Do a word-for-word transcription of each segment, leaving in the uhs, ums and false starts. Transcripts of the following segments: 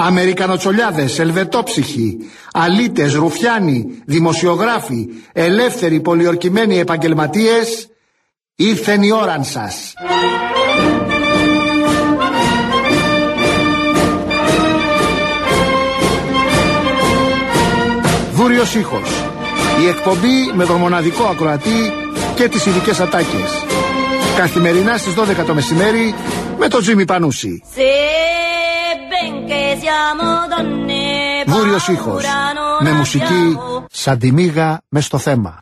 Αμερικανοτσολιάδες, ελβετόψυχοι, αλήτες, ρουφιάνοι, δημοσιογράφοι, ελεύθεροι πολιορκημένοι επαγγελματίες, ήρθεν η ώραν σας. Βούριος ήχος. Η εκπομπή με τον μοναδικό ακροατή και τις ειδικές ατάκες. Καθημερινά στις δώδεκα το μεσημέρι με τον Τζίμι Πανούση. Βούριος ήχος. Με μουσική σαν τη μύγα μες στο θέμα.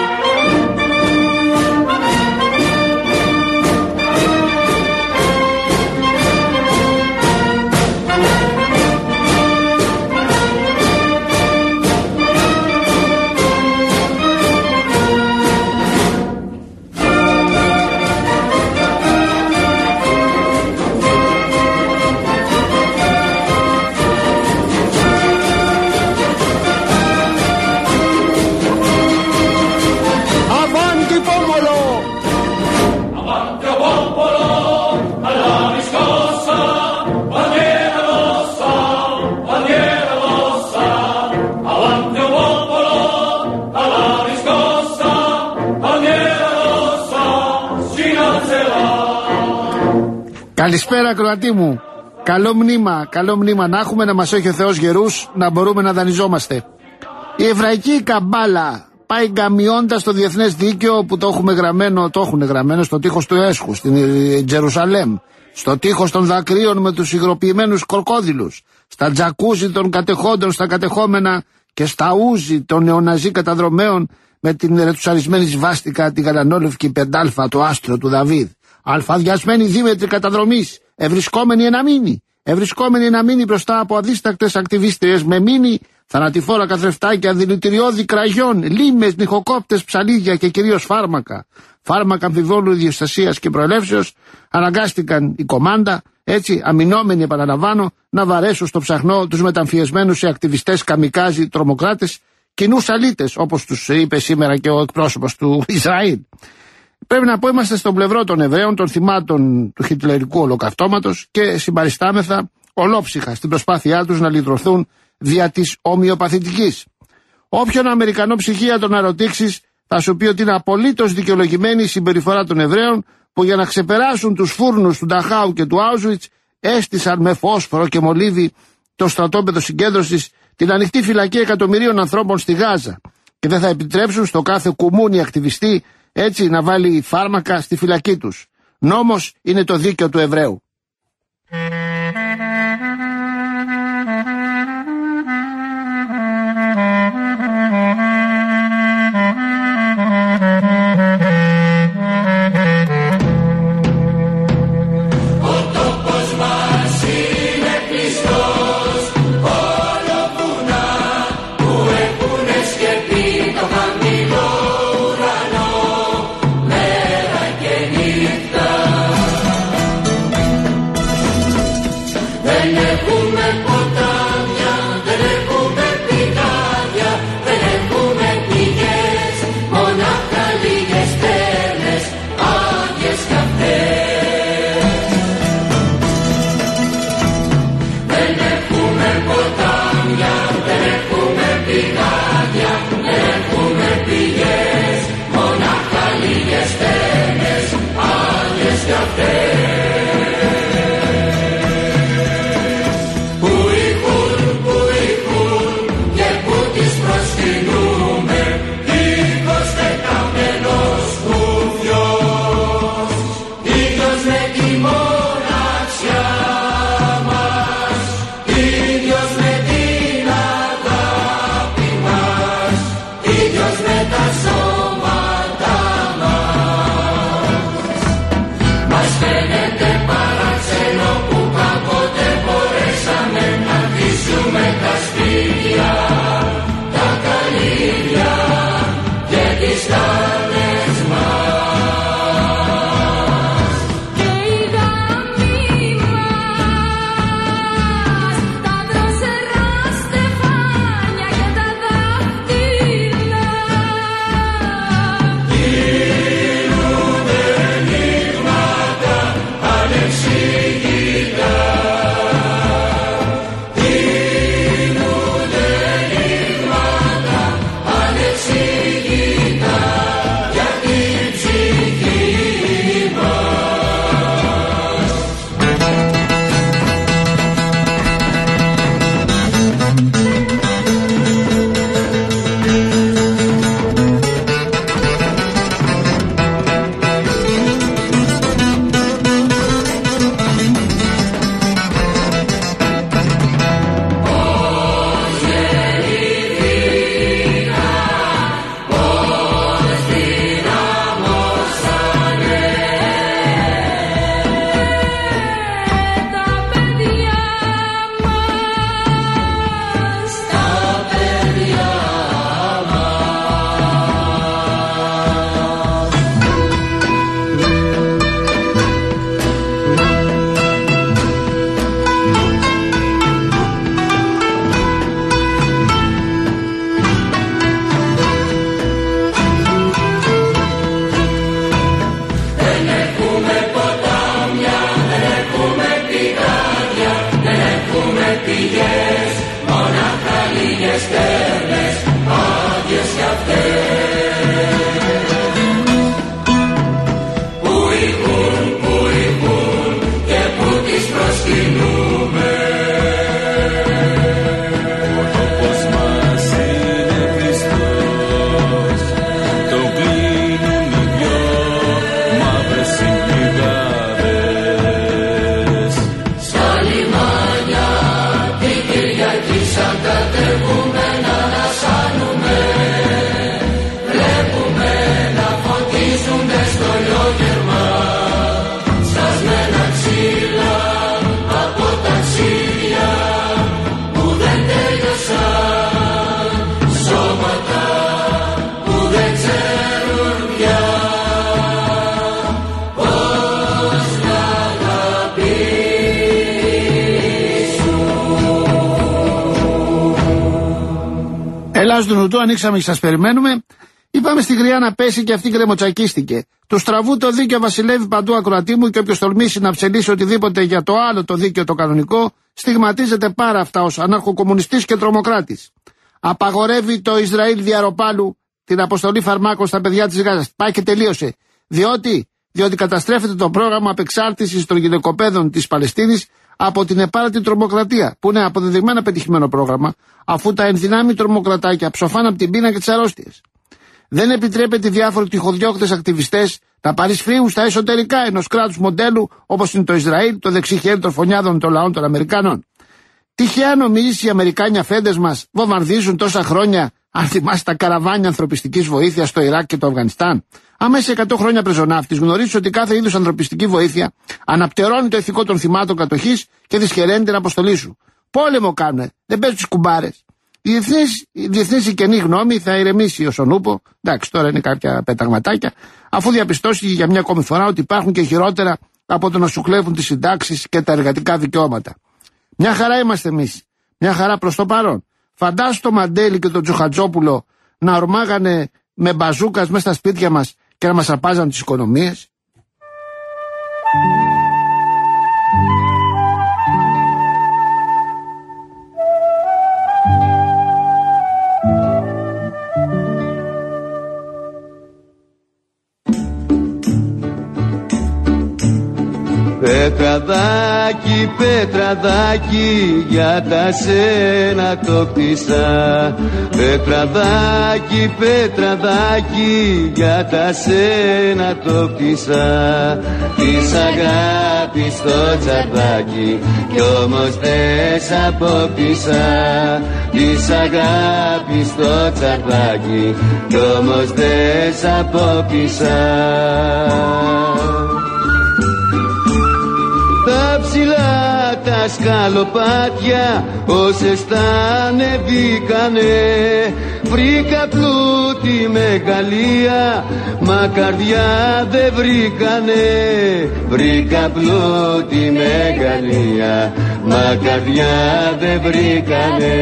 Καλησπέρα Κροατή μου. Καλό μνήμα, καλό μνήμα να έχουμε, να μας έχει ο Θεός γερούς, να μπορούμε να δανειζόμαστε. Η εβραϊκή καμπάλα πάει γκαμιώντας το διεθνές δίκαιο που το έχουμε γραμμένο, το έχουν γραμμένο στο τείχος του Έσχου, στην Τζερουσαλέμ, στο τείχος των δακρύων με τους υγροποιημένους κροκόδιλους, στα τζακούζι των κατεχόντων στα κατεχόμενα και στα ούζι των νεοναζί καταδρομέων με την ρετσουαρισμένη σβάστικα, τη γαλανόλευκη πεντάλφα, το άστρο του Δαβίδ. Αλφαδιασμένη δίμετρη καταδρομής, ευρισκόμενη ένα μήνυ, ευρισκόμενη ένα μήνυ μπροστά από αδίστακτες ακτιβίστριες με μήνυ, θανατηφόρα καθρεφτάκια, δηλητηριώδη κραγιών, λίμες, νυχοκόπτες, ψαλίδια και κυρίως φάρμακα. Φάρμακα αμφιβόλου διαστασίας και προελεύσεως, αναγκάστηκαν η κομάντα, έτσι, αμυνόμενοι επαναλαμβάνω, να βαρέσουν στο ψαχνό τους μεταμφιεσμένους σε ακτιβιστές καμικάζι τρομοκράτες, κοινούς αλήτες, όπως τους είπε σήμερα και ο εκπρόσωπος του Ισραήλ. Πρέπει να πω, είμαστε στον πλευρό των Εβραίων, των θυμάτων του χιτλερικού ολοκαυτώματος και συμπαριστάμεθα ολόψυχα στην προσπάθειά τους να λυτρωθούν δια της ομοιοπαθητικής. Όποιον Αμερικανό ψυχίατρο να ρωτήσεις, θα σου πει ότι είναι απολύτως δικαιολογημένη η συμπεριφορά των Εβραίων που για να ξεπεράσουν τους φούρνους του Νταχάου και του Άουζουιτς έστησαν με φόσφορο και μολύβι το στρατόπεδο συγκέντρωσης, την ανοιχτή φυλακή εκατομμυρίων ανθρώπων στη Γάζα, και δεν θα επιτρέψουν στο κάθε κουμούνι ακτιβιστή έτσι να βάλει φάρμακα στη φυλακή τους. Νόμος είναι το δίκαιο του Εβραίου. βρούμε πηγές, μονάχα λίγες στέρνες, άδειες κι αυτές. Πού ηχούν, πού ηχούν και πού τις προσκυνούμε. Ο τόπος μας είναι Χριστός, το κλείνουν οι δυο μαύρες συμπληγάδες. Στα λιμάνια την Κυριακή σαν κατεβούμενα να σάνουμε, βλέπουμε να φωτίζονται στο λιόγερμα σκασμένα ξύλα από ταξίδια που δεν τέλειωσαν, σώματα που δεν ξέρουν πια πώς να αγαπήσουν. Ελλάς του Νουτού, ανοίξαμε και σας περιμένουμε. Είπαμε στη γριά να πέσει και αυτή γκρεμοτσακίστηκε. Του στραβού το δίκαιο βασιλεύει παντού, ακροατή μου, και όποιος τολμήσει να ψελίσει οτιδήποτε για το άλλο το δίκαιο το κανονικό, στιγματίζεται πάρα αυτά ως αναρχοκομμουνιστής και τρομοκράτης. Απαγορεύει το Ισραήλ διαρροπάλου την αποστολή φαρμάκων στα παιδιά της Γάζας. Πάει και τελείωσε. Διότι, διότι καταστρέφεται το πρόγραμμα απεξάρτησης των γυναικοπαίδων της Παλαιστίνης από την επάρατη τρομοκρατία, που είναι αποδεδειγμένα πετυχημένο πρόγραμμα, αφού τα ενδυνάμει τρομοκρατάκια ψοφάνε από την πείνα και τις αρρώστιες. Δεν επιτρέπεται οι διάφοροι τυχοδιώκτες ακτιβιστές να παρισφρίουν στα εσωτερικά ενός κράτους μοντέλου όπως είναι το Ισραήλ, το δεξί χέρι των φωνιάδων των λαών των Αμερικανών. Τυχαία νομίζεις οι Αμερικάνοι αφέντες μας βομβαρδίζουν τόσα χρόνια, αν θυμάσαι, τα καραβάνια ανθρωπιστικής βοήθειας στο Ιράκ και το Αφγανιστάν? Άμα είσαι εκατό χρόνια πρεζοναύτης, γνωρίζεις ότι κάθε είδους ανθρωπιστική βοήθεια αναπτερώνει το ηθικό των θυμάτων κατοχής και δυσχεραίνει την αποστολή σου. Πόλεμο κάνουνε, δεν παίζουν τις κουμπάρες. Η διεθνής, η διεθνής η καινή γνώμη θα ηρεμήσει ως ο νούπο, εντάξει τώρα είναι κάποια πεταγματάκια, αφού διαπιστώσει για μια ακόμη φορά ότι υπάρχουν και χειρότερα από το να σου κλέβουν τις συντάξεις και τα εργατικά δικαιώματα. Μια χαρά είμαστε εμείς, μια χαρά προς το παρόν. Φαντάσου το Μαντέλη και τον Τζοχατζόπουλο να ορμάγανε με μπαζούκας μέσα στα σπίτια μας και να μας απάζαν τις οικονομίες. Πετραδάκι, πετραδάκι, για τα σένα το κτίσα. Πετραδάκι, πετραδάκι, για τα σένα το κτίσα. Της αγάπης το τσαρδάκι, κι όμως δεν σ' απόκτησα. Της αγάπης το τσαρδάκι, κι όμως δεν σ' απόκτησα. Τα ψηλά τα σκαλοπάτια όσες τα ανεβήκανε, βρήκα πλούτη μεγαλεία, μα καρδιά δεν βρήκανε. Βρήκα πλούτη μεγαλεία, μα καρδιά δεν βρήκανε.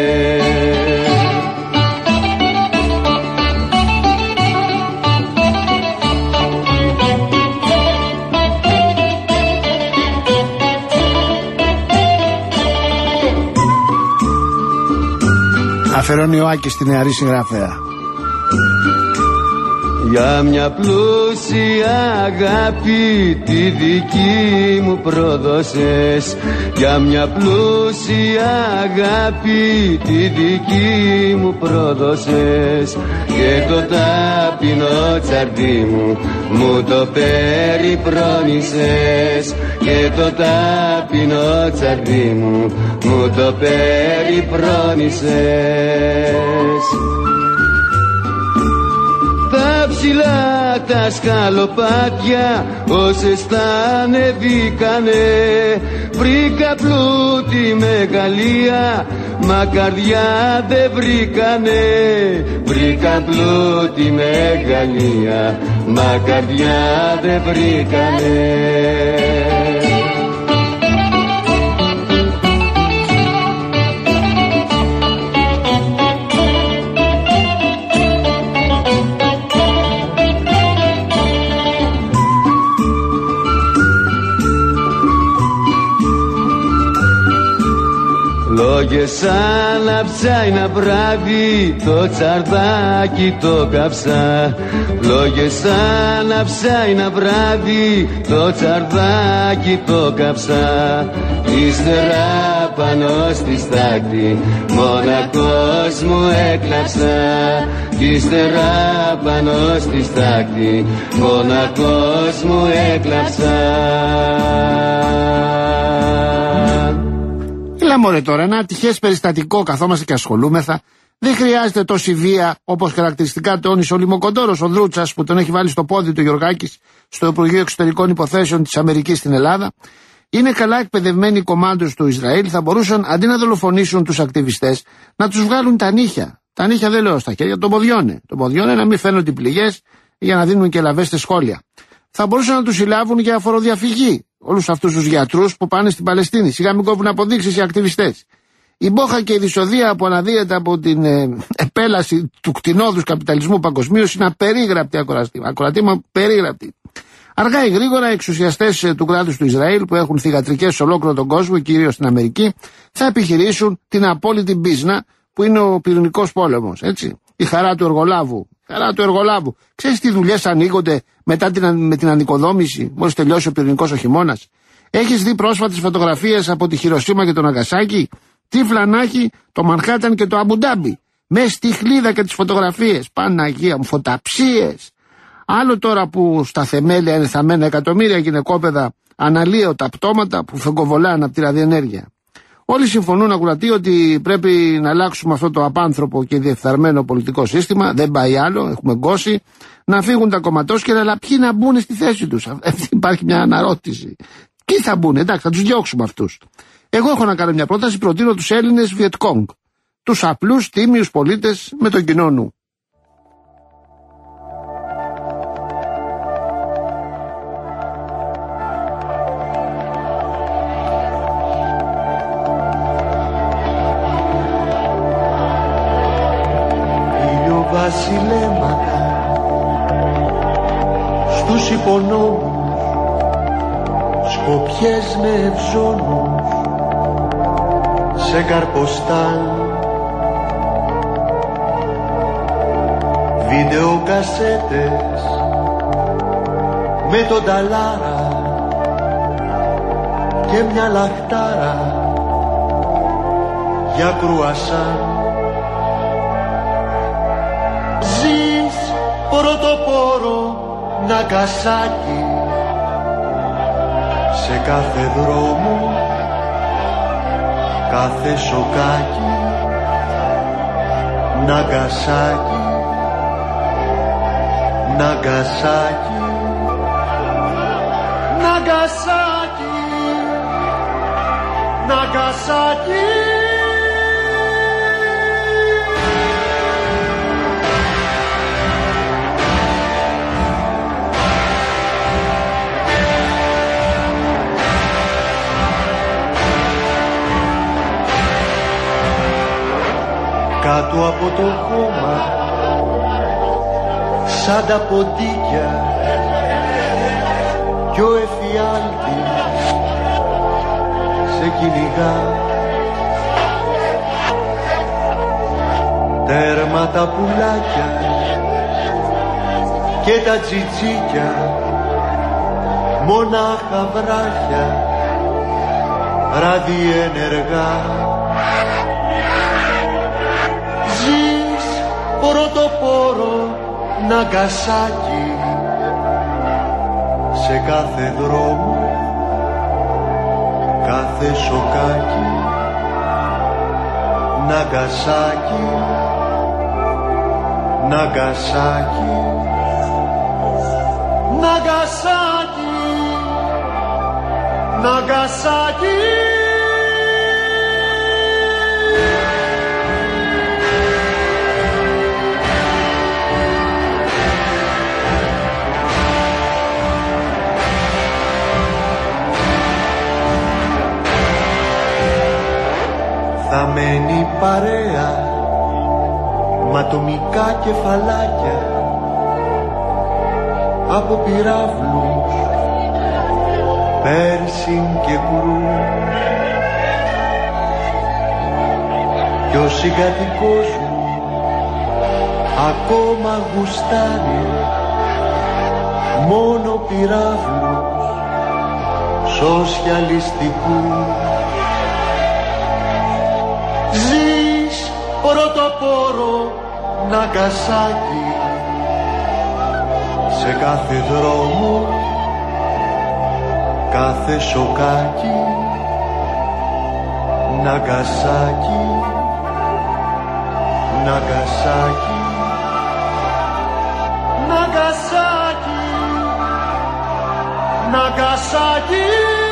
Αφαιρώνει ο Άκης στη νεαρή συγγραφέα. Για μια πλούσια αγάπη τη δική μου πρόδωσες. Για μια πλούσια αγάπη τη δική μου πρόδωσες. Και το ταπεινό τσαρδί μου μου το περιπρόνησες. Και το ταπεινό τσαρδί μου μου το περιπρόνησες. Τα ψηλά τα σκαλοπάτια όσες τα ανεβήκανε, βρήκα πλούτη μεγαλεία, μα καρδιά δεν βρήκανε. Βρήκα πλούτη μεγαλεία, μα καρδιά δεν βρήκανε. Λόγες σαν να ψάει να βράδυ, το τσαρδάκι το καψά. Λόγες σαν να ψάει να βράδυ, το τσαρδάκι το καψά. Ύστερα πάνω στη στάχτη, μονακός μου έκλαψα. Ύστερα πάνω στη στάχτη, μονακός μου έκλαψα. Έλα μωρέ τώρα, ένα ατυχές περιστατικό, καθόμαστε και ασχολούμεθα. Δεν χρειάζεται τόση βία όπως χαρακτηριστικά τόνισε ο Λιμοκοντόρος, ο Δρούτσας, που τον έχει βάλει στο πόδι του Γιωργάκης στο Υπουργείο Εξωτερικών Υποθέσεων της Αμερικής στην Ελλάδα. Είναι καλά εκπαιδευμένοι οι κομμάντος του Ισραήλ, θα μπορούσαν αντί να δολοφονήσουν τους ακτιβιστές, να τους βγάλουν τα νύχια. Τα νύχια δεν λέω στα χέρια, τον ποδιώνε. Τον ποδιώνε να μην φαίνονται οι πληγές για να δίνουν και λαβές στα σχόλια. Θα μπορούσαν να τους συλλάβουν για φοροδιαφυγή. Όλους αυτούς τους γιατρούς που πάνε στην Παλαιστίνη. Σιγά μην κόβουν αποδείξεις οι ακτιβιστές. Η μπόχα και η δυσοδεία που αναδύεται από την ε, επέλαση του κτηνόδους καπιταλισμού παγκοσμίως είναι απερίγραπτη ακροατήμα. Ακροατήμα περίγραπτη. Αργά ή γρήγορα, οι εξουσιαστές ε, του κράτους του Ισραήλ, που έχουν θυγατρικές σε ολόκληρο τον κόσμο, κυρίως στην Αμερική, θα επιχειρήσουν την απόλυτη μπίζνα που είναι ο πυρηνικός πόλεμος. Έτσι. Η χαρά του εργολάβου. Χαρά του εργολάβου. Ξέρεις τι δουλειές ανοίγονται μετά την, με την ανοικοδόμηση, μόλις τελειώσει ο πυρηνικός ο χειμώνας? Έχεις δει πρόσφατες φωτογραφίες από τη Χιροσίμα και τον Ναγκασάκι? Τι φλανάκι, το Μανχάταν και το Αμπουντάμπι. Μες στη χλίδα και τις φωτογραφίες. Παναγία μου, φωταψίες. Άλλο τώρα που στα θεμέλια είναι θαμμένα εκατομμύρια γυναικόπαιδα αναλύωτα πτώματα που φεγκοβολάνε από τη ραδιενέργεια. Όλοι συμφωνούν, ακουρατοί, ότι πρέπει να αλλάξουμε αυτό το απάνθρωπο και διεφθαρμένο πολιτικό σύστημα. Δεν πάει άλλο, έχουμε γκώσει. Να φύγουν τα κομματόσκερα, αλλά ποιοι να μπουν στη θέση τους? Υπάρχει μια αναρώτηση. Ποιοι θα μπουν? Εντάξει, θα τους διώξουμε αυτούς. Εγώ έχω να κάνω μια πρόταση, προτείνω τους Έλληνες Βιετκόγκ. Τους απλούς, τίμιους πολίτες με τον κοινό νου. Βασιλέματα στους υπονόμους, σκοπιές με ευζώνους σε καρποστάλ, βιντεοκασέτες με τον ταλάρα και μια λαχτάρα για κρουασάν. Ζεις πρωτοπόρο Ναγκασάκι, σε κάθε δρόμο, κάθε σοκάκι. Ναγκασάκι, Ναγκασάκι, Ναγκασάκι, Ναγκασάκι. Κάτω από το χώμα, σαν τα ποντίκια, κι ο εφιάλτης σε κυνηγά. Τέρμα τα πουλάκια και τα τσιτσίκια, μονάχα βράχια, ραδιενεργά. Πρωτοπόρο Ναγκασάκι, σε κάθε δρόμο, κάθε σοκάκι. Ναγκασάκι, Ναγκασάκι, Ναγκασάκι, Ναγκασάκι. Θα μένει παρέα μ' ατομικά κεφαλάκια από πυράβλους, Πέρσιν και Κρού. κι ο συγκατοικός μου ακόμα γουστάρει μόνο πυράβλους σοσιαλιστικούς. Ζεις πρωτοπόρο Ναγκασάκι, σε κάθε δρόμο, κάθε σοκάκι. Ναγκασάκι, Ναγκασάκι, Ναγκασάκι, Ναγκασάκι.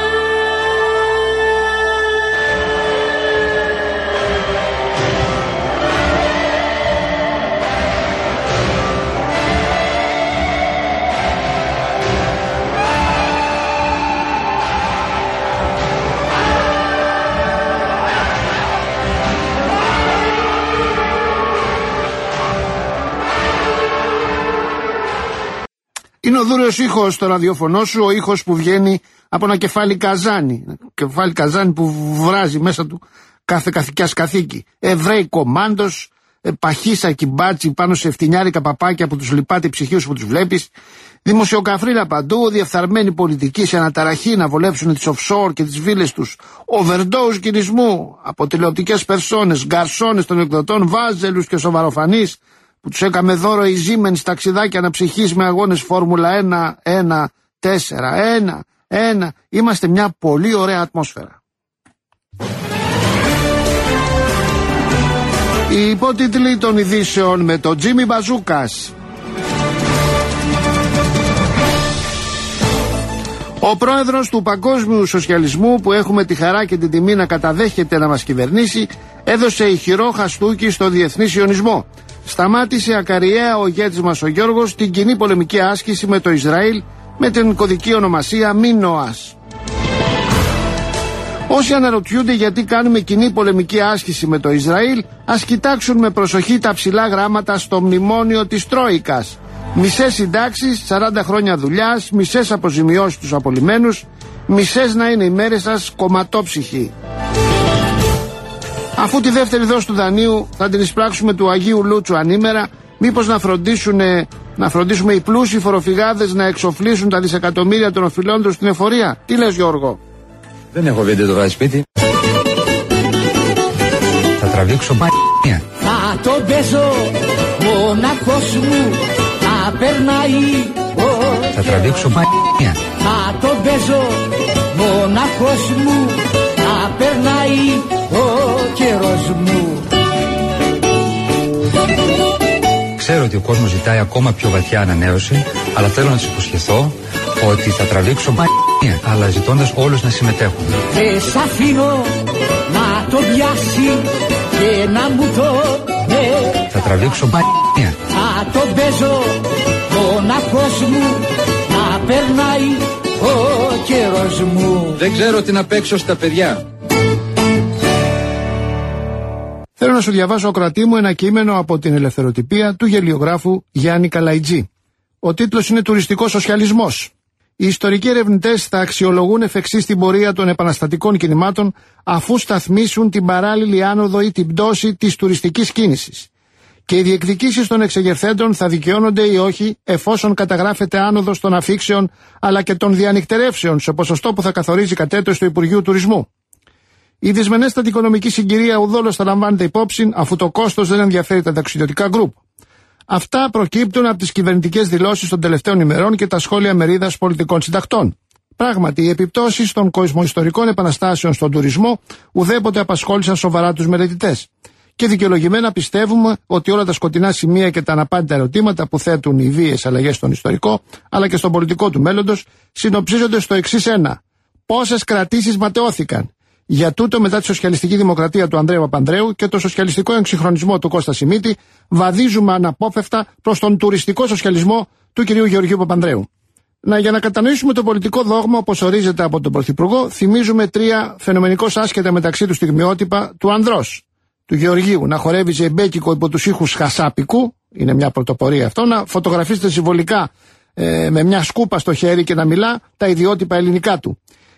Είναι ο δούριος ήχος στο ραδιοφωνό σου, ο ήχος που βγαίνει από ένα κεφάλι καζάνι. Κεφάλι καζάνι που βράζει μέσα του κάθε καθηκιάς καθήκη. Εβραίοι κομμάντος, παχύσα κυμπάτσι πάνω σε φτηνιάρικα παπάκια που τους λυπάται ψυχίους που τους βλέπεις. Δημοσιοκαφρίλα παντού, διεφθαρμένοι πολιτικοί σε αναταραχή να βολέψουν τις offshore και τις βίλες τους. Overdose κινησμού από τηλεοπτικές περσόνες, γκαρσόνες των εκδοτών, βάζελους και σοβαροφανείς που τους έκαμε δώρο η Siemens στα ταξιδάκια αναψυχής με αγώνες Φόρμουλα ένα, ένα, τέσσερα, ένα, ένα. Είμαστε μια πολύ ωραία ατμόσφαιρα. Οι υπότιτλοι των ειδήσεων με τον Τζίμι Μπαζούκας. Ο πρόεδρος του Παγκόσμιου Σοσιαλισμού, που έχουμε τη χαρά και την τιμή να καταδέχεται να μας κυβερνήσει, έδωσε ηχηρό χαστούκι στο διεθνή σιωνισμό. Σταμάτησε ακαριέα ο ηγέτης μας ο Γιώργος την κοινή πολεμική άσκηση με το Ισραήλ με την κωδική ονομασία Μίνωας. Όσοι αναρωτιούνται γιατί κάνουμε κοινή πολεμική άσκηση με το Ισραήλ, ας κοιτάξουν με προσοχή τα ψηλά γράμματα στο μνημόνιο της Τρόικας. Μισές συντάξεις, σαράντα χρόνια δουλειάς, μισές αποζημιώσεις τους απολυμμένους, μισές να είναι οι μέρες σας κομματόψυχοι. Αφού τη δεύτερη δόση του δανείου θα την εισπράξουμε του Αγίου Λούτσου ανήμερα, μήπως να, να φροντίσουμε οι πλούσιοι φοροφυγάδες να εξοφλήσουν τα δισεκατομμύρια των οφειλών τους στην εφορία. Τι λες, Γιώργο? Δεν έχω βίντεο το βράδυ σπίτι. Θα τραβήξω μπανία. Θα το παίζω μοναχός μου, θα περνάει. Θα τραβήξω μπανία. Θα το παίζω μοναχός μου, θα περνάει ο καιρός μου. Ξέρω ότι ο κόσμος ζητάει ακόμα πιο βαθιά ανανέωση, αλλά θέλω να τους υποσχεθώ ότι θα τραβήξω μπανία, αλλά ζητώντας όλους να συμμετέχουν. Δεν σ' αφήνω να το πιάσει και να μου το ναι. Θα τραβήξω μπανία. Θα το παίζω μοναχός μου, θα περνάει ο καιρός μου. Δεν ξέρω τι να παίξω στα παιδιά. Θέλω να σου διαβάσω, ακροατή μου, ένα κείμενο από την ελευθεροτυπία του γελιογράφου Γιάννη Καλαϊτζή. Ο τίτλος είναι «Τουριστικός σοσιαλισμός». Οι ιστορικοί ερευνητές θα αξιολογούν εφ' εξής την πορεία των επαναστατικών κινημάτων, αφού σταθμίσουν την παράλληλη άνοδο ή την πτώση της τουριστικής κίνησης. Και οι διεκδικήσεις των εξεγερθέντων θα δικαιώνονται ή όχι, εφόσον καταγράφεται άνοδος των αφήξεων αλλά και των διανυκτερεύσεων σε ποσοστό που θα καθορίζει κατ' έτος του Υπουργείου Τουρισμού. Η δυσμενέστατη οικονομική συγκυρία ουδόλως θα λαμβάνεται υπόψη, αφού το κόστος δεν ενδιαφέρει τα ταξιδιωτικά γκρουπ. Αυτά προκύπτουν από τις κυβερνητικές δηλώσεις των τελευταίων ημερών και τα σχόλια μερίδας πολιτικών συντακτών. Πράγματι, οι επιπτώσεις των κοσμοϊστορικών επαναστάσεων στον τουρισμό ουδέποτε απασχόλησαν σοβαρά τους μελετητές. Και δικαιολογημένα πιστεύουμε ότι όλα τα σκοτεινά σημεία και τα αναπάντητα ερωτήματα που θέτουν οι βίαιες αλλαγές στον ιστορικό, αλλά και στον πολιτικό του μέλλοντος, συνοψίζονται στο εξής ένα. Πόσες κρατήσεις ματαιώθηκαν? Για τούτο, μετά τη σοσιαλιστική δημοκρατία του Ανδρέου Παπανδρέου και το σοσιαλιστικό εξυγχρονισμό του Κώστα Σιμίτη, βαδίζουμε αναπόφευκτα προς τον τουριστικό σοσιαλισμό του κυρίου Γεωργίου Παπανδρέου. Να, για να κατανοήσουμε το πολιτικό δόγμα όπως ορίζεται από τον Πρωθυπουργό, θυμίζουμε τρία φαινομενικώς άσχετα μεταξύ του στιγμιότυπα του ανδρός, του Γεωργίου, να χορεύει ζεμπέκικο υπό τους ήχους χασάπικου, είναι μια πρωτοπορία αυτό, να φωτογραφίζεται συμβολικά ε, με μια σκούπα στο χέρι και να μιλά τα ιδιότυπα ελληνικά του.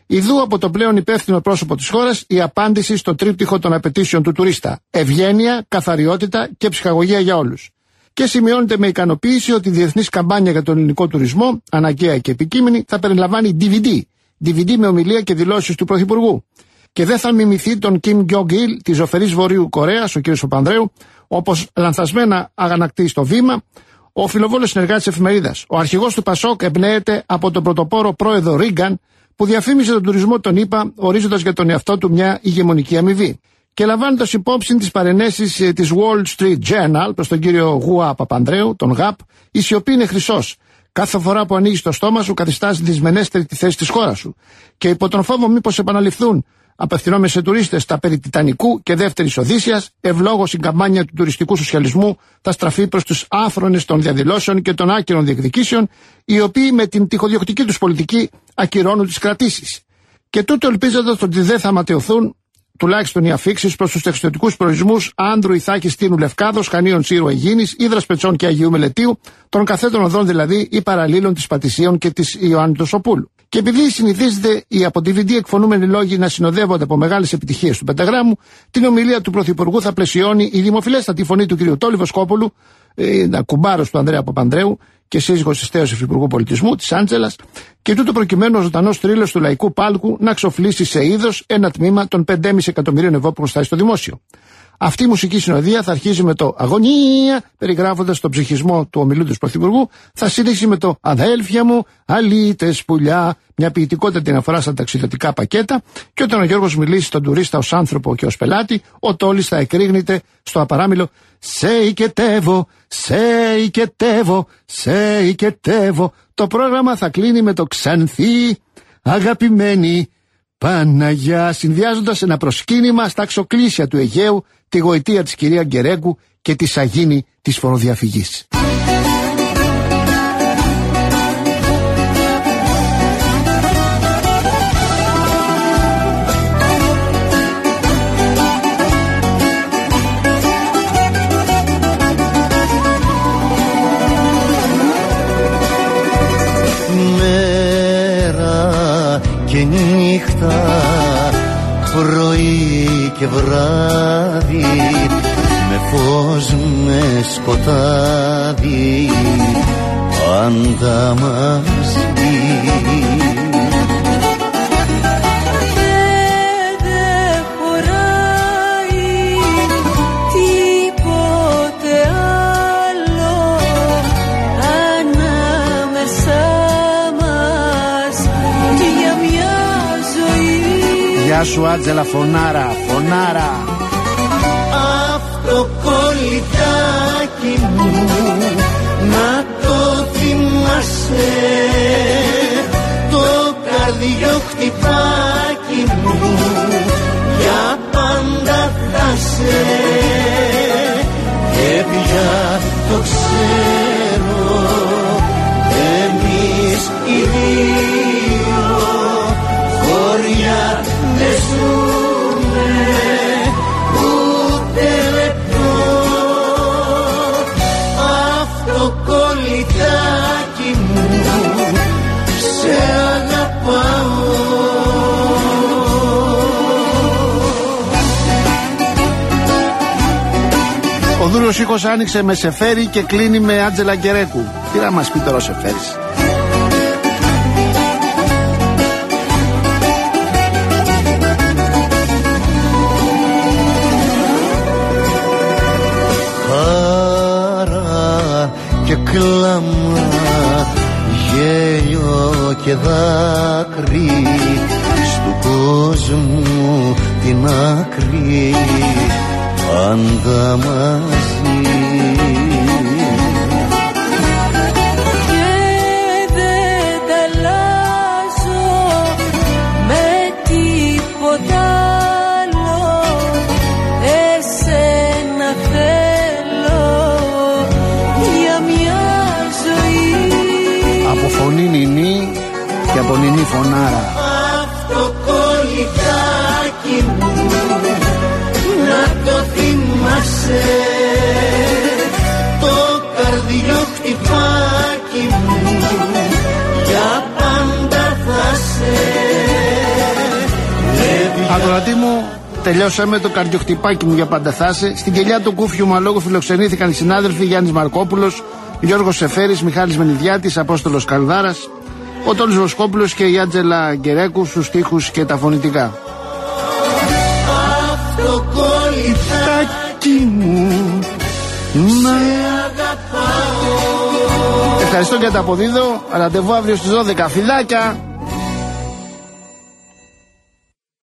Ιδού από το πλέον υπεύθυνο πρόσωπο της χώρας η απάντηση στο τρίπτυχο των απαιτήσεων του τουρίστα. Ευγένεια, καθαριότητα και ψυχαγωγία για όλους. Και σημειώνεται με ικανοποίηση ότι η διεθνής καμπάνια για τον ελληνικό τουρισμό, αναγκαία και επικείμενη, θα περιλαμβάνει ντι βι ντι. ντι βι ντι με ομιλία και δηλώσεις του Πρωθυπουργού. Και δεν θα μιμηθεί τον Κιμ Γκιόγκ-ιλ της ζωφερής Βορείου Κορέας, ο κ. Παπανδρέου, όπως λανθασμένα αγανακτεί στο βήμα, ο φιλοβόλος συνεργάτης εφημερίδας. Ο αρχηγός του Πασόκ εμπνέεται από τον πρωτοπόρο πρόεδρο Ρίγκαν, που διαφήμισε τον τουρισμό των ΗΠΑ, ορίζοντας για τον εαυτό του μια ηγεμονική αμοιβή. Και λαμβάνοντας υπόψη τις παρενέσεις της Wall Street Journal προς τον κύριο Γουά Παπανδρέου, τον ΓΑΠ, η σιωπή είναι χρυσός. Κάθε φορά που ανοίγει το στόμα σου, καθιστάς δυσμενέστερη τη θέση της χώρας σου. Και υπό τον φόβο μήπως επαναληφθούν, απευθυνόμενοι σε τουρίστες τα περί Τιτανικού και δεύτερης Οδύσσιας, ευλόγως η καμπάνια του τουριστικού σοσιαλισμού θα στραφεί προς τους άφρονες των διαδηλώσεων και των άκυρων διεκδικήσεων, οι οποίοι με την τυχοδιοκτική τους πολιτική ακυρώνουν τις κρατήσεις. Και τούτο ελπίζοντας ότι δεν θα ματαιωθούν τουλάχιστον οι αφίξεις προς τους ταξιδιωτικούς προορισμούς Άνδρου, Ιθάκη, Στήνου, Λευκάδος, Χανίων, Σύρου, Αιγίνης, Ύδρας Πετσών και Αγίου Μελετίου, των καθέτων οδών δηλαδή ή παραλλήλων της Πατησίων και της Ιωάννη Σοπούλου. Και επειδή συνηθίζεται οι από ντι βι ντι εκφωνούμενοι λόγοι να συνοδεύονται από μεγάλες επιτυχίες του πενταγράμμου, την ομιλία του Πρωθυπουργού θα πλαισιώνει η δημοφιλέστατη φωνή του κ. Τόλι Βοσκόπουλου, ε, κουμπάρος του Ανδρέα Παπανδρέου και σύζυγος της τέως Υφυπουργού Πολιτισμού, της Άντζελας, και τούτο προκειμένου ο ζωντανός θρύλος του λαϊκού πάλκου να ξοφλήσει σε είδος ένα τμήμα των πέντε κόμμα πέντε εκατομμυρίων ευρώ που χρωστάει στο δημόσιο. Αυτή η μουσική συνοδεία θα αρχίσει με το «Αγωνία», περιγράφοντας τον ψυχισμό του ομιλούντος Πρωθυπουργού, θα συνεχίσει με το «Αδέλφια μου, αλήτες πουλιά», μια ποιητικότητα την αφορά στα ταξιδιωτικά πακέτα, και όταν ο Γιώργος μιλήσει στον τουρίστα ως άνθρωπο και ως πελάτη, ο Τόλης θα εκρήγνεται στο απαράμιλο «Σε οικετεύω, σε οικετεύω, σε οικετεύω». Το πρόγραμμα θα κλείνει με το «Ξανθή, αγαπημένη Παναγιά», συνδυάζοντας ένα προσκύνημα στα αξοκλήσια του Αιγαίου, τη γοητεία της κυρία Γκερέγκου και τη σαγίνη της φοροδιαφυγής. Μέρα και νύχτα, πρωί και βράδυ, με φως, με σκοτάδι, πάντα μαζί. Γεια σου Άντζελα, φωνάρα, φωνάρα. Αυτό κολλητάκι μου, να το θυμάσαι, το καρδιοχτυπάκι μου, για πάντα θα σε. Και πια το ξέρω, εμείς οι δύο χωριά δεν ζούμε ούτε λεπτό. Αυτό κολλητάκι μου, σε αγαπάω. Ο δούλος ήχος άνοιξε με Σεφέρι και κλείνει με Άντζελα Γκερέκου. Τι να μας πει τώρα ο Σεφέρης? Και κλάμα, γέλιο και δάκρυ, στου κόσμου την άκρη, πάντα μαζί. Και δεν τα αλλάζω με τίποτα άλλο, εσένα θέλω για μια ζωή. Από φωνή νινή και από νινή φωνάρα. Αυτό κολλητάκι μου, να το θυμάσαι, το καρδιοχτυπάκι μου, για πάντα θα σε. Ακροατή μου, τελειώσαμε το καρδιοχτυπάκι μου για πάντα θα είσαι. Στην κελιά του κούφιου μου αλόγου φιλοξενήθηκαν οι συνάδελφοι Γιάννης Μαρκόπουλος, Γιώργος Σεφέρης, Μιχάλης Μενιδιάτης, Απόστολος Καλδάρας, ο Τόλης Βοσκόπουλος και η Άντζελα Γκερέκου στους στίχους και τα φωνητικά. Αυτό κολλητάκι μου να αγαπάω. Ευχαριστώ και τα αποδίδω. Ραντεβού αύριο στις δώδεκα. Φιλάκια!